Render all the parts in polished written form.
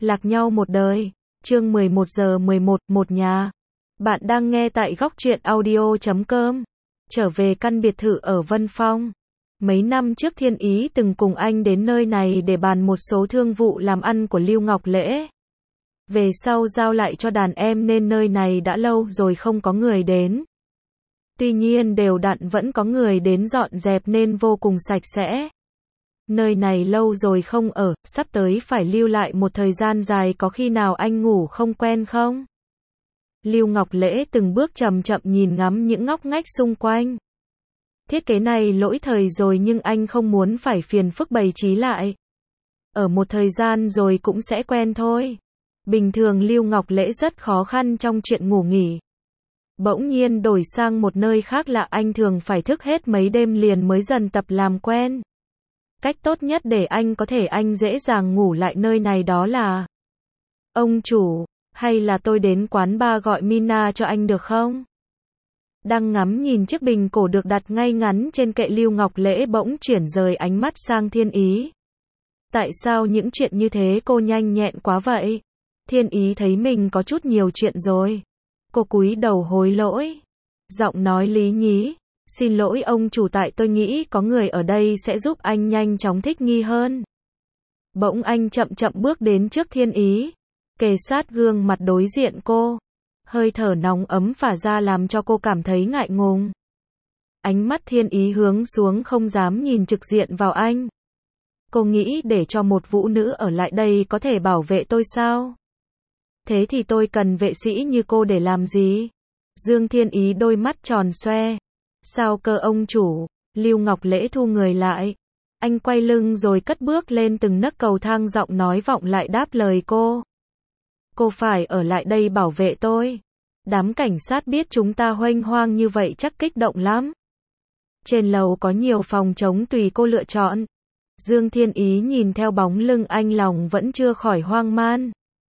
Lạc nhau một đời. Chương 11 giờ 11, một nhà. Bạn đang nghe tại góc truyện audio.com. Trở về căn biệt thự ở Vân Phong. Mấy năm trước Thiên Ý từng cùng anh đến nơi này để bàn một số thương vụ làm ăn của Lưu Ngọc Lễ. Về sau giao lại cho đàn em nên nơi này đã lâu rồi không có người đến. Tuy nhiên đều đặn vẫn có người đến dọn dẹp nên vô cùng sạch sẽ. Nơi này lâu rồi không ở, sắp tới phải lưu lại một thời gian dài, có khi nào anh ngủ không quen không? Lưu Ngọc Lễ từng bước chậm chậm nhìn ngắm những ngóc ngách xung quanh. Thiết kế này lỗi thời rồi nhưng anh không muốn phải phiền phức bày trí lại. Ở một thời gian rồi cũng sẽ quen thôi. Bình thường Lưu Ngọc Lễ rất khó khăn trong chuyện ngủ nghỉ. Bỗng nhiên đổi sang một nơi khác lạ, anh thường phải thức hết mấy đêm liền mới dần tập làm quen. Cách tốt nhất để anh có thể dễ dàng ngủ lại nơi này đó là: ông chủ, hay là tôi đến quán bar gọi Mina cho anh được không? Đang ngắm nhìn chiếc bình cổ được đặt ngay ngắn trên kệ, Lưu Ngọc Lễ bỗng chuyển rời ánh mắt sang Thiên Ý. Tại sao những chuyện như thế cô nhanh nhẹn quá vậy? Thiên Ý thấy mình có chút nhiều chuyện rồi. Cô cúi đầu hối lỗi. Giọng nói lý nhí: xin lỗi ông chủ, tại tôi nghĩ có người ở đây sẽ giúp anh nhanh chóng thích nghi hơn. Bỗng anh chậm chậm bước đến trước Thiên Ý, kề sát gương mặt đối diện cô. Hơi thở nóng ấm phả ra làm cho cô cảm thấy ngại ngùng. Ánh mắt Thiên Ý hướng xuống, không dám nhìn trực diện vào anh. Cô nghĩ để cho một vũ nữ ở lại đây có thể bảo vệ tôi sao? Thế thì tôi cần vệ sĩ như cô để làm gì? Dương Thiên Ý đôi mắt tròn xoe. Sao cơ ông chủ? Lưu Ngọc Lễ thu người lại. Anh quay lưng rồi cất bước lên từng nấc cầu thang, giọng nói vọng lại đáp lời cô. Cô phải ở lại đây bảo vệ tôi. Đám cảnh sát biết chúng ta huênh hoang như vậy chắc kích động lắm. Trên lầu có nhiều phòng trống tùy cô lựa chọn. Dương Thiên Ý nhìn theo bóng lưng anh, lòng vẫn chưa khỏi hoang man.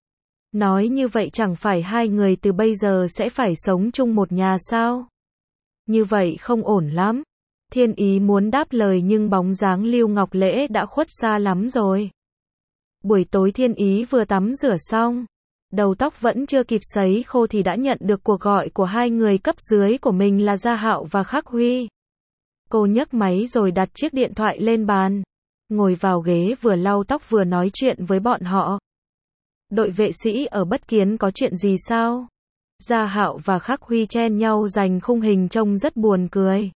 Nói như vậy chẳng phải hai người từ bây giờ sẽ phải sống chung một nhà sao? Như vậy không ổn lắm. Thiên Ý muốn đáp lời nhưng bóng dáng Lưu Ngọc Lễ đã khuất xa lắm rồi. Buổi tối Thiên Ý vừa tắm rửa xong, đầu tóc vẫn chưa kịp sấy khô thì đã nhận được cuộc gọi của hai người cấp dưới của mình là Gia Hạo và Khắc Huy. Cô nhấc máy rồi đặt chiếc điện thoại lên bàn, ngồi vào ghế vừa lau tóc vừa nói chuyện với bọn họ. Đội vệ sĩ ở Bất Kiến có chuyện gì sao? Gia Hạo và Khắc Huy chen nhau giành khung hình trông rất buồn cười.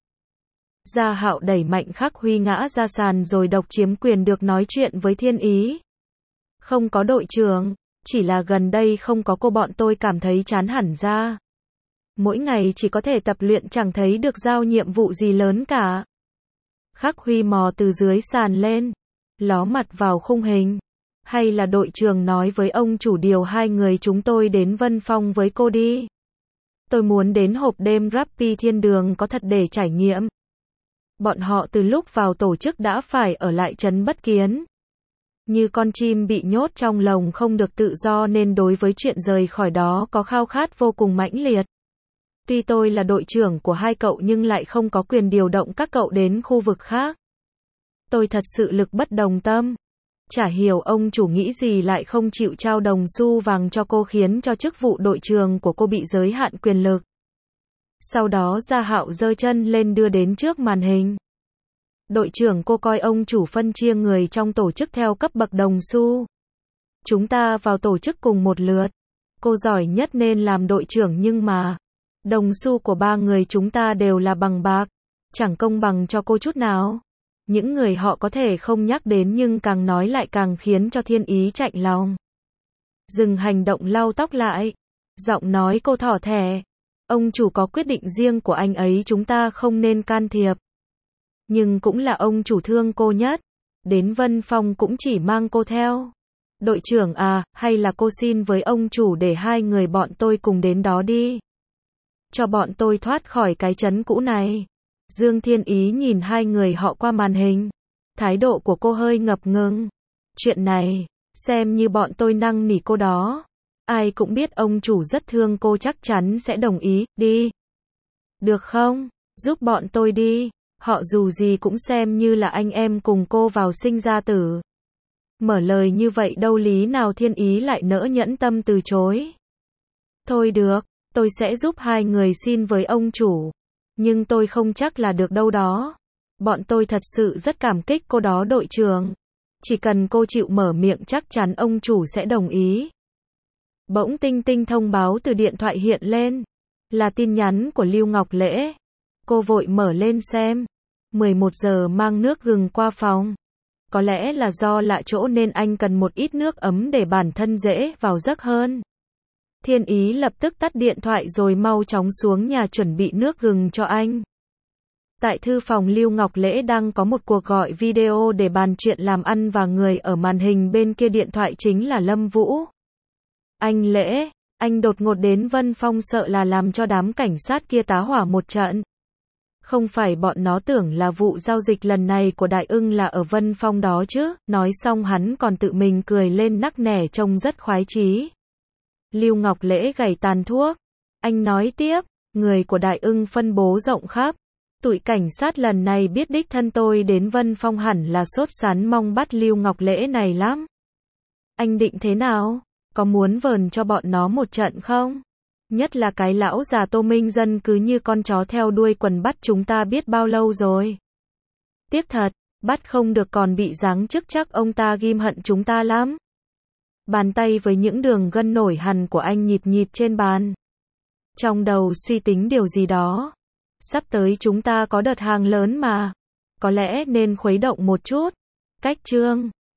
Gia Hạo đẩy mạnh Khắc Huy ngã ra sàn rồi độc chiếm quyền được nói chuyện với Thiên Ý. Không có đội trưởng, chỉ là gần đây không có cô bọn tôi cảm thấy chán hẳn ra. Mỗi ngày chỉ có thể tập luyện, chẳng thấy được giao nhiệm vụ gì lớn cả. Khắc Huy mò từ dưới sàn lên, ló mặt vào khung hình. Hay là đội trưởng nói với ông chủ điều hai người chúng tôi đến Vân Phong với cô đi. Tôi muốn đến hộp đêm Rappi Thiên Đường có thật để trải nghiệm. Bọn họ từ lúc vào tổ chức đã phải ở lại trấn Bất Kiến. Như con chim bị nhốt trong lồng không được tự do nên đối với chuyện rời khỏi đó có khao khát vô cùng mãnh liệt. Tuy tôi là đội trưởng của hai cậu nhưng lại không có quyền điều động các cậu đến khu vực khác. Tôi thật sự lực bất đồng tâm. Chả hiểu ông chủ nghĩ gì lại không chịu trao đồng xu vàng cho cô, khiến cho chức vụ đội trưởng của cô bị giới hạn quyền lực. Sau đó Gia Hạo giơ chân lên đưa đến trước màn hình. Đội trưởng, cô coi ông chủ phân chia người trong tổ chức theo cấp bậc đồng xu. Chúng ta vào tổ chức cùng một lượt. Cô giỏi nhất nên làm đội trưởng nhưng mà đồng xu của ba người chúng ta đều là bằng bạc. Chẳng công bằng cho cô chút nào. Những người họ có thể không nhắc đến nhưng càng nói lại càng khiến cho Thiên Ý chạnh lòng. Dừng hành động lau tóc lại. Giọng nói cô thỏ thẻ. Ông chủ có quyết định riêng của anh ấy, chúng ta không nên can thiệp. Nhưng cũng là ông chủ thương cô nhất. Đến Vân Phong cũng chỉ mang cô theo. Đội trưởng à, hay là cô xin với ông chủ để hai người bọn tôi cùng đến đó đi. Cho bọn tôi thoát khỏi cái trấn cũ này. Dương Thiên Ý nhìn hai người họ qua màn hình. Thái độ của cô hơi ngập ngừng. Chuyện này, xem như bọn tôi năn nỉ cô đó. Ai cũng biết ông chủ rất thương cô, chắc chắn sẽ đồng ý, đi. Được không? Giúp bọn tôi đi. Họ dù gì cũng xem như là anh em cùng cô vào sinh ra tử. Mở lời như vậy đâu lý nào Thiên Ý lại nỡ nhẫn tâm từ chối. Thôi được, tôi sẽ giúp hai người xin với ông chủ. Nhưng tôi không chắc là được đâu đó. Bọn tôi thật sự rất cảm kích cô đó đội trưởng. Chỉ cần cô chịu mở miệng chắc chắn ông chủ sẽ đồng ý. Bỗng tinh tinh thông báo từ điện thoại hiện lên. Là tin nhắn của Lưu Ngọc Lễ. Cô vội mở lên xem. 11 giờ mang nước gừng qua phòng. Có lẽ là do lạ chỗ nên anh cần một ít nước ấm để bản thân dễ vào giấc hơn. Thiên Ý lập tức tắt điện thoại rồi mau chóng xuống nhà chuẩn bị nước gừng cho anh. Tại thư phòng Lưu Ngọc Lễ đang có một cuộc gọi video để bàn chuyện làm ăn và người ở màn hình bên kia điện thoại chính là Lâm Vũ. Anh Lễ, anh đột ngột đến Vân Phong sợ là làm cho đám cảnh sát kia tá hỏa một trận. Không phải bọn nó tưởng là vụ giao dịch lần này của Đại Ưng là ở Vân Phong đó chứ, nói xong hắn còn tự mình cười lên nắc nẻ trông rất khoái chí. Lưu Ngọc Lễ gảy tàn thuốc. Anh nói tiếp, người của Đại Ưng phân bố rộng khắp. Tụi cảnh sát lần này biết đích thân tôi đến Vân Phong hẳn là sốt sắng mong bắt Lưu Ngọc Lễ này lắm. Anh định thế nào? Có muốn vờn cho bọn nó một trận không? Nhất là cái lão già Tô Minh Dân cứ như con chó theo đuôi quần bắt chúng ta biết bao lâu rồi. Tiếc thật, bắt không được còn bị giáng chức chắc ông ta ghim hận chúng ta lắm. Bàn tay với những đường gân nổi hằn của anh nhịp nhịp trên bàn. Trong đầu suy tính điều gì đó. Sắp tới chúng ta có đợt hàng lớn mà. Có lẽ nên khuấy động một chút. Cách chương